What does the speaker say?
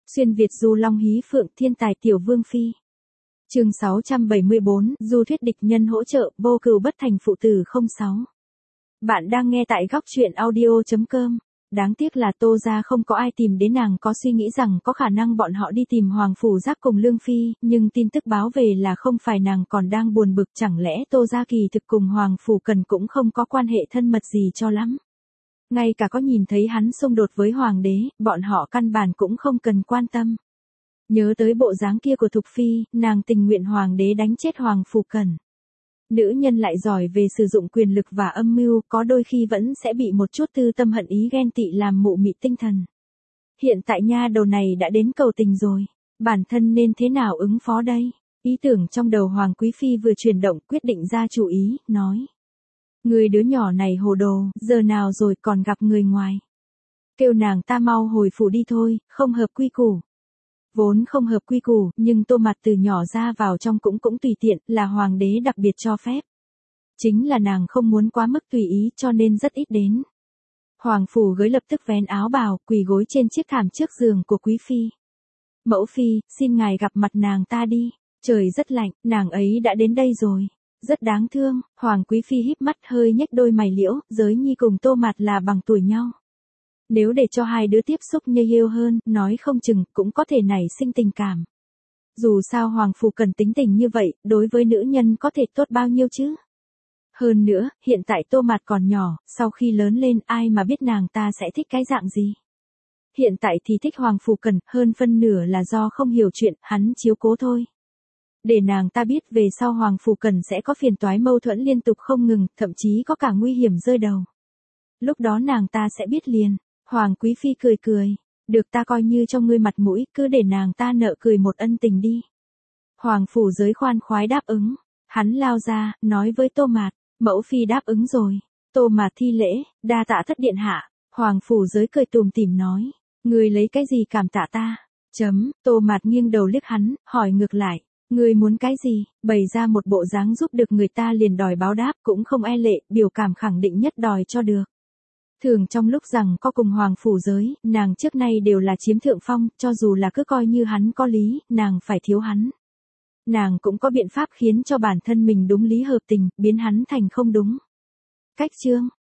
Xuyên Việt du long hí phượng thiên tài tiểu vương phi. Chương 674, du thuyết địch nhân hỗ trợ, vô cừu bất thành phụ tử 06. Bạn đang nghe tại góc truyện audio.com. Đáng tiếc là Tô gia không có ai tìm đến nàng, có suy nghĩ rằng có khả năng bọn họ đi tìm Hoàng Phủ Giác cùng Lương Phi, nhưng tin tức báo về là không phải, nàng còn đang buồn bực, chẳng lẽ Tô gia kỳ thực cùng Hoàng Phủ Cần cũng không có quan hệ thân mật gì cho lắm. Ngay cả có nhìn thấy hắn xung đột với Hoàng đế, bọn họ căn bản cũng không cần quan tâm. Nhớ tới bộ dáng kia của Thục Phi, nàng tình nguyện Hoàng đế đánh chết Hoàng Phủ Cần. Nữ nhân lại giỏi về sử dụng quyền lực và âm mưu, có đôi khi vẫn sẽ bị một chút tư tâm hận ý ghen tị làm mụ mị tinh thần. Hiện tại nha đầu này đã đến cầu tình rồi, bản thân nên thế nào ứng phó đây? Ý tưởng trong đầu Hoàng Quý Phi vừa chuyển động, quyết định ra chủ ý, nói. Người đứa nhỏ này hồ đồ, giờ nào rồi còn gặp người ngoài. Kêu nàng ta mau hồi phủ đi thôi, không hợp quy củ. Vốn không hợp quy củ, nhưng Tô Mạt từ nhỏ ra vào trong cũng tùy tiện, là hoàng đế đặc biệt cho phép. Chính là nàng không muốn quá mức tùy ý cho nên rất ít đến. Hoàng phủ gới lập tức vén áo bào, quỳ gối trên chiếc thảm trước giường của Quý Phi. Mẫu Phi, xin ngài gặp mặt nàng ta đi, trời rất lạnh, nàng ấy đã đến đây rồi. Rất đáng thương, Hoàng Quý Phi híp mắt hơi nhếch đôi mày liễu, Giới Nhi cùng Tô Mạt là bằng tuổi nhau. Nếu để cho hai đứa tiếp xúc như yêu hơn, nói không chừng, cũng có thể nảy sinh tình cảm. Dù sao Hoàng Phủ Cần tính tình như vậy, đối với nữ nhân có thể tốt bao nhiêu chứ? Hơn nữa, hiện tại Tô Mạt còn nhỏ, sau khi lớn lên ai mà biết nàng ta sẽ thích cái dạng gì? Hiện tại thì thích Hoàng Phủ Cần, hơn phân nửa là do không hiểu chuyện, hắn chiếu cố thôi. Để nàng ta biết về sau Hoàng Phủ Cần sẽ có phiền toái mâu thuẫn liên tục không ngừng, thậm chí có cả nguy hiểm rơi đầu. Lúc đó nàng ta sẽ biết liền. Hoàng Quý Phi cười cười. Được, ta coi như cho ngươi mặt mũi, cứ để nàng ta nợ cười một ân tình đi. Hoàng Phủ Giới khoan khoái đáp ứng. Hắn lao ra, nói với Tô Mạt, mẫu phi đáp ứng rồi. Tô Mạt thi lễ, đa tạ thất điện hạ. Hoàng Phủ Giới cười tùm tìm nói, ngươi lấy cái gì cảm tạ ta? Tô Mạt nghiêng đầu liếc hắn, hỏi ngược lại. Ngươi muốn cái gì? Bày ra một bộ dáng giúp được người ta liền đòi báo đáp, cũng không e lệ, biểu cảm khẳng định nhất đòi cho được. Thường trong lúc rằng có cùng Hoàng Phủ Giới, nàng trước nay đều là chiếm thượng phong, cho dù là cứ coi như hắn có lý, nàng phải thiếu hắn. Nàng cũng có biện pháp khiến cho bản thân mình đúng lý hợp tình, biến hắn thành không đúng. Cách chương,